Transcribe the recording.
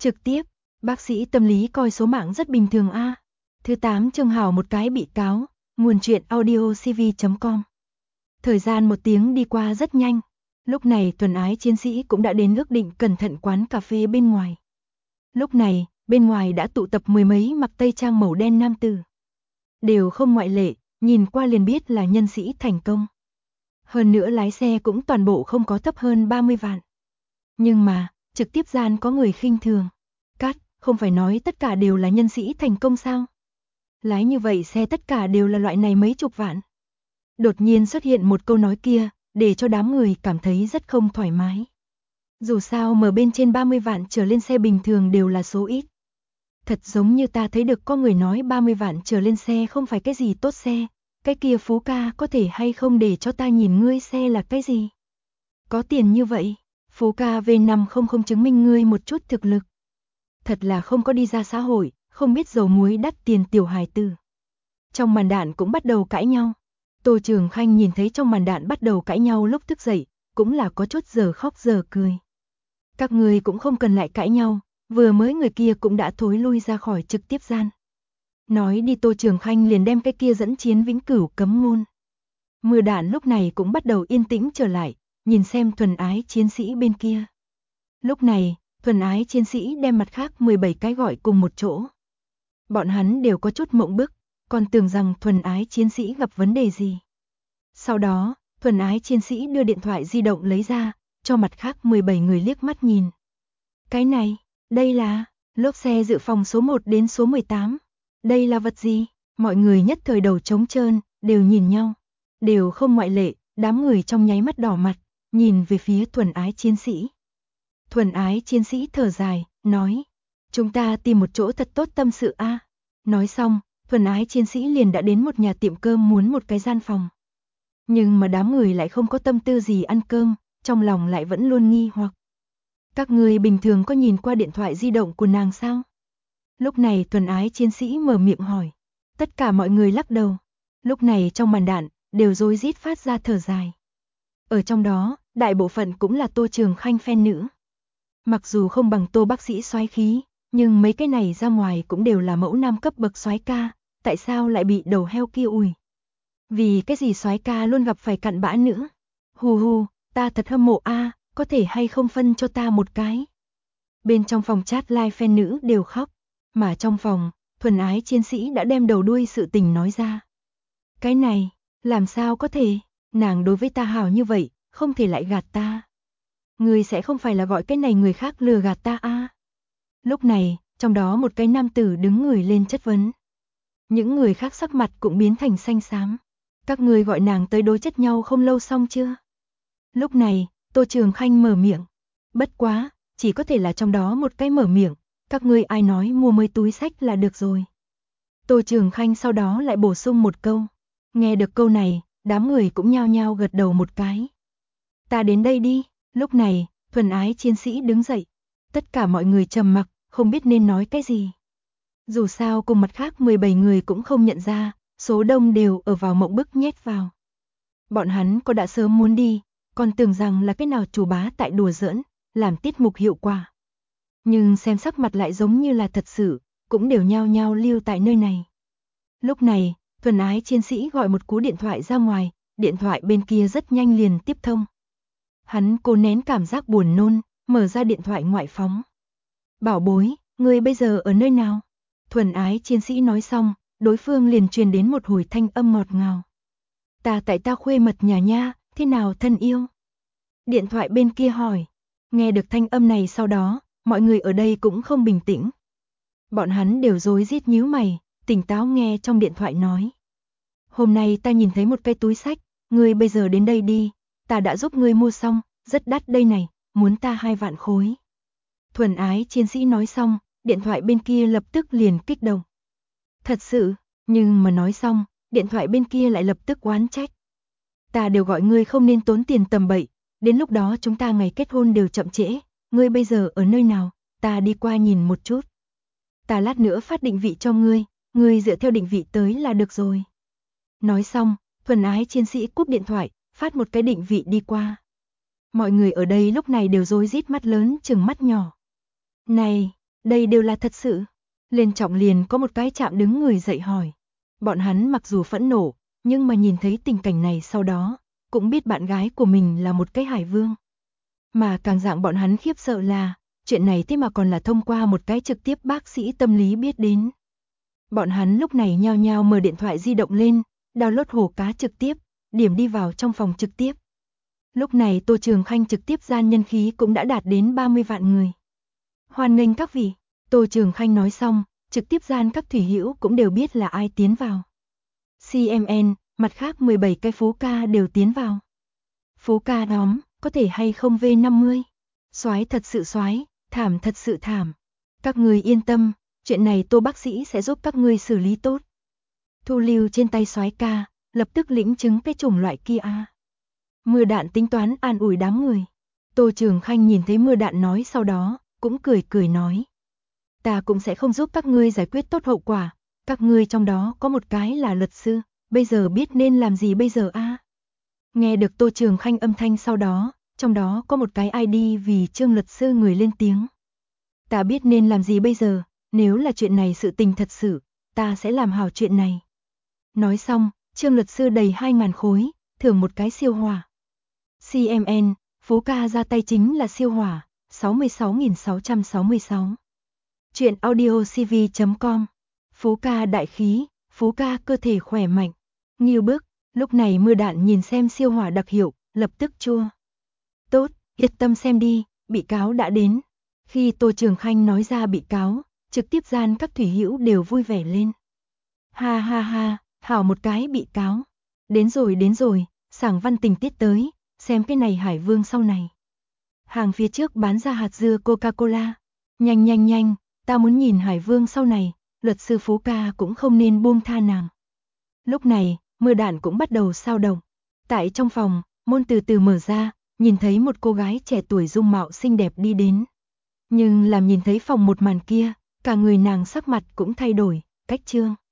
Trực tiếp, bác sĩ tâm lý coi số mạng rất bình thường a. Thứ 8 chương hào một cái bị cáo, nguồn truyện audiocv.com. Thời gian 1 tiếng đi qua rất nhanh. Lúc này Thuần Ái Chiến Sĩ cũng đã đến ước định cẩn thận quán cà phê bên ngoài. Lúc này, bên ngoài đã tụ tập mười mấy mặc tây trang màu đen nam tử. Đều không ngoại lệ, nhìn qua liền biết là nhân sĩ thành công. Hơn nữa lái xe cũng toàn bộ không có thấp hơn 30 vạn. Nhưng mà, trực tiếp gian có người khinh thường. Cắt, không phải nói tất cả đều là nhân sĩ thành công sao? Lái như vậy xe tất cả đều là loại này mấy chục vạn. Đột nhiên xuất hiện một câu nói kia, để cho đám người cảm thấy rất không thoải mái. Dù sao mở bên trên 30 vạn trở lên xe bình thường đều là số ít. Thật giống như ta thấy được có người nói 30 vạn trở lên xe không phải cái gì tốt xe. Cái kia Phú ca có thể hay không để cho ta nhìn ngươi xe là cái gì? Có tiền như vậy, Phú ca V500 chứng minh ngươi một chút thực lực. Thật là không có đi ra xã hội, không biết dầu muối đắt tiền tiểu hài tử. Trong màn đạn cũng bắt đầu cãi nhau. Tô Trường Khanh nhìn thấy trong màn đạn bắt đầu cãi nhau lúc thức dậy, cũng là có chút giờ khóc giờ cười. Các người cũng không cần lại cãi nhau, vừa mới người kia cũng đã thối lui ra khỏi trực tiếp gian. Nói đi Tô Trường Khanh liền đem cái kia dẫn chiến vĩnh cửu cấm ngôn. Mưa đạn lúc này cũng bắt đầu yên tĩnh trở lại, nhìn xem Thuần Ái Chiến Sĩ bên kia. Lúc này, Thuần Ái Chiến Sĩ đem mặt khác 17 cái gọi cùng một chỗ. Bọn hắn đều có chút mộng bức, còn tưởng rằng Thuần Ái Chiến Sĩ gặp vấn đề gì. Sau đó, Thuần Ái Chiến Sĩ đưa điện thoại di động lấy ra, cho mặt khác 17 người liếc mắt nhìn. Cái này, đây là lốp xe dự phòng số 1 đến số 18. Đây là vật gì? Mọi người nhất thời đầu trống trơn, đều nhìn nhau. Đều không ngoại lệ, đám người trong nháy mắt đỏ mặt, nhìn về phía Thuần Ái Chiến Sĩ. Thuần Ái Chiến Sĩ thở dài, nói. Chúng ta tìm một chỗ thật tốt tâm sự a. Nói xong, Thuần Ái Chiến Sĩ liền đã đến một nhà tiệm cơm muốn một cái gian phòng. Nhưng mà đám người lại không có tâm tư gì ăn cơm, trong lòng lại vẫn luôn nghi hoặc. Các người bình thường có nhìn qua điện thoại di động của nàng sao? Lúc này Thuần Ái Chiến Sĩ mở miệng hỏi. Tất cả mọi người lắc đầu. Lúc này trong màn đạn, đều rối rít phát ra thở dài. Ở trong đó, đại bộ phận cũng là Tô Trường Khanh fan nữ. Mặc dù không bằng Tô bác sĩ soái khí, nhưng mấy cái này ra ngoài cũng đều là mẫu nam cấp bậc soái ca, tại sao lại bị đầu heo kia ủi? Vì cái gì soái ca luôn gặp phải cặn bã nữ? Hù hù, ta thật hâm mộ a, có thể hay không phân cho ta một cái? Bên trong phòng chat live fan nữ đều khóc, mà trong phòng, Thuần Ái Chiến Sĩ đã đem đầu đuôi sự tình nói ra. Cái này, làm sao có thể, nàng đối với ta hảo như vậy, không thể lại gạt ta. Ngươi sẽ không phải là gọi cái này người khác lừa gạt ta a? Lúc này, trong đó một cái nam tử đứng người lên chất vấn. Những người khác sắc mặt cũng biến thành xanh xám. Các ngươi gọi nàng tới đối chất nhau không lâu xong chưa? Lúc này, Tô Trường Khanh mở miệng. Bất quá, chỉ có thể là trong đó một cái mở miệng. Các ngươi ai nói mua mới túi sách là được rồi. Tô Trường Khanh sau đó lại bổ sung một câu. Nghe được câu này, đám người cũng nhao nhao gật đầu một cái. Ta đến đây đi. Lúc này, Thuần Ái Chiến Sĩ đứng dậy. Tất cả mọi người trầm mặc, không biết nên nói cái gì. Dù sao cùng mặt khác 17 người cũng không nhận ra, số đông đều ở vào mộng bức nhét vào. Bọn hắn có đã sớm muốn đi, còn tưởng rằng là cái nào chủ bá tại đùa giỡn, làm tiết mục hiệu quả. Nhưng xem sắc mặt lại giống như là thật sự, cũng đều nhao nhao lưu tại nơi này. Lúc này, Thuần Ái Chiến Sĩ gọi một cú điện thoại ra ngoài, điện thoại bên kia rất nhanh liền tiếp thông. Hắn cố nén cảm giác buồn nôn, mở ra điện thoại ngoại phóng. Bảo bối, ngươi bây giờ ở nơi nào? Thuần Ái Chiến Sĩ nói xong, đối phương liền truyền đến một hồi thanh âm ngọt ngào. Ta tại ta khuê mật nhà nha, thế nào thân yêu? Điện thoại bên kia hỏi. Nghe được thanh âm này sau đó, mọi người ở đây cũng không bình tĩnh. Bọn hắn đều rối rít nhíu mày, tỉnh táo nghe trong điện thoại nói. Hôm nay ta nhìn thấy một cái túi sách, ngươi bây giờ đến đây đi, ta đã giúp ngươi mua xong, rất đắt đây này, muốn ta 2 vạn khối. Thuần Ái Chiến Sĩ nói xong, điện thoại bên kia lập tức liền kích động. Thật sự, nhưng mà nói xong, điện thoại bên kia lại lập tức oán trách. Ta đều gọi ngươi không nên tốn tiền tầm bậy, đến lúc đó chúng ta ngày kết hôn đều chậm trễ, ngươi bây giờ ở nơi nào, ta đi qua nhìn một chút. Ta lát nữa phát định vị cho ngươi dựa theo định vị tới là được rồi. Nói xong, Thuần Ái Chiến Sĩ cúp điện thoại, phát một cái định vị đi qua. Mọi người ở đây lúc này đều rối rít mắt lớn chừng mắt nhỏ. Này, Đây đều là thật sự. Lên Trọng liền có một cái chạm đứng người dậy hỏi. Bọn hắn mặc dù phẫn nộ, nhưng mà nhìn thấy tình cảnh này sau đó, cũng biết bạn gái của mình là một cái hải vương. Mà càng dạng bọn hắn khiếp sợ là, chuyện này thế mà còn là thông qua một cái trực tiếp bác sĩ tâm lý biết đến. Bọn hắn lúc này nhao nhao mở điện thoại di động lên, download hồ cá trực tiếp, điểm đi vào trong phòng trực tiếp. Lúc này Tô Trường Khanh trực tiếp gian nhân khí cũng đã đạt đến 30 vạn người. Hoan nghênh các vị, Tô Trường Khanh nói xong, trực tiếp gian các thủy hữu cũng đều biết là ai tiến vào. CMN, mặt khác 17 cái phú ca đều tiến vào. Phú ca nhóm, có thể hay không V50? Soái thật sự soái, thảm thật sự thảm. Các người yên tâm, chuyện này Tô bác sĩ sẽ giúp các ngươi xử lý tốt. Thu lưu trên tay soái ca, lập tức lĩnh chứng cái chủng loại kia a. Mưa Đạn tính toán an ủi đám người. Tô Trường Khanh nhìn thấy Mưa Đạn nói sau đó, cũng cười cười nói. Ta cũng sẽ không giúp các ngươi giải quyết tốt hậu quả, các ngươi trong đó có một cái là luật sư, bây giờ biết nên làm gì bây giờ a? Nghe được Tô Trường Khanh âm thanh sau đó, trong đó có một cái ID vì Trương luật sư người lên tiếng. Ta biết nên làm gì bây giờ, nếu là chuyện này sự tình thật sự, ta sẽ làm hảo chuyện này. Nói xong, Trương luật sư đầy 2.000 khối, thưởng một cái siêu hỏa. CMN, Phú ca ra tay chính là siêu hỏa, 66.666. Chuyện audiocv.com. Phú ca đại khí, Phú ca cơ thể khỏe mạnh. Nghiêu bức, lúc này Mưa Đạn nhìn xem siêu hỏa đặc hiệu, lập tức chua. Tốt, yên tâm xem đi, bị cáo đã đến. Khi Tô Trường Khanh nói ra bị cáo, trực tiếp gian các thủy hữu đều vui vẻ lên. Ha ha ha, hảo một cái bị cáo. Đến rồi, Sảng Văn tình tiết tới, xem cái này hải vương sau này. Hàng phía trước bán ra hạt dưa Coca-Cola. Nhanh nhanh nhanh, ta muốn nhìn hải vương sau này, luật sư Phú ca cũng không nên buông tha nàng. Lúc này, Mưa Đạn cũng bắt đầu sao động. Tại trong phòng, môn từ từ mở ra, nhìn thấy một cô gái trẻ tuổi dung mạo xinh đẹp đi đến. Nhưng làm nhìn thấy phòng một màn kia, cả người nàng sắc mặt cũng thay đổi, cách trương.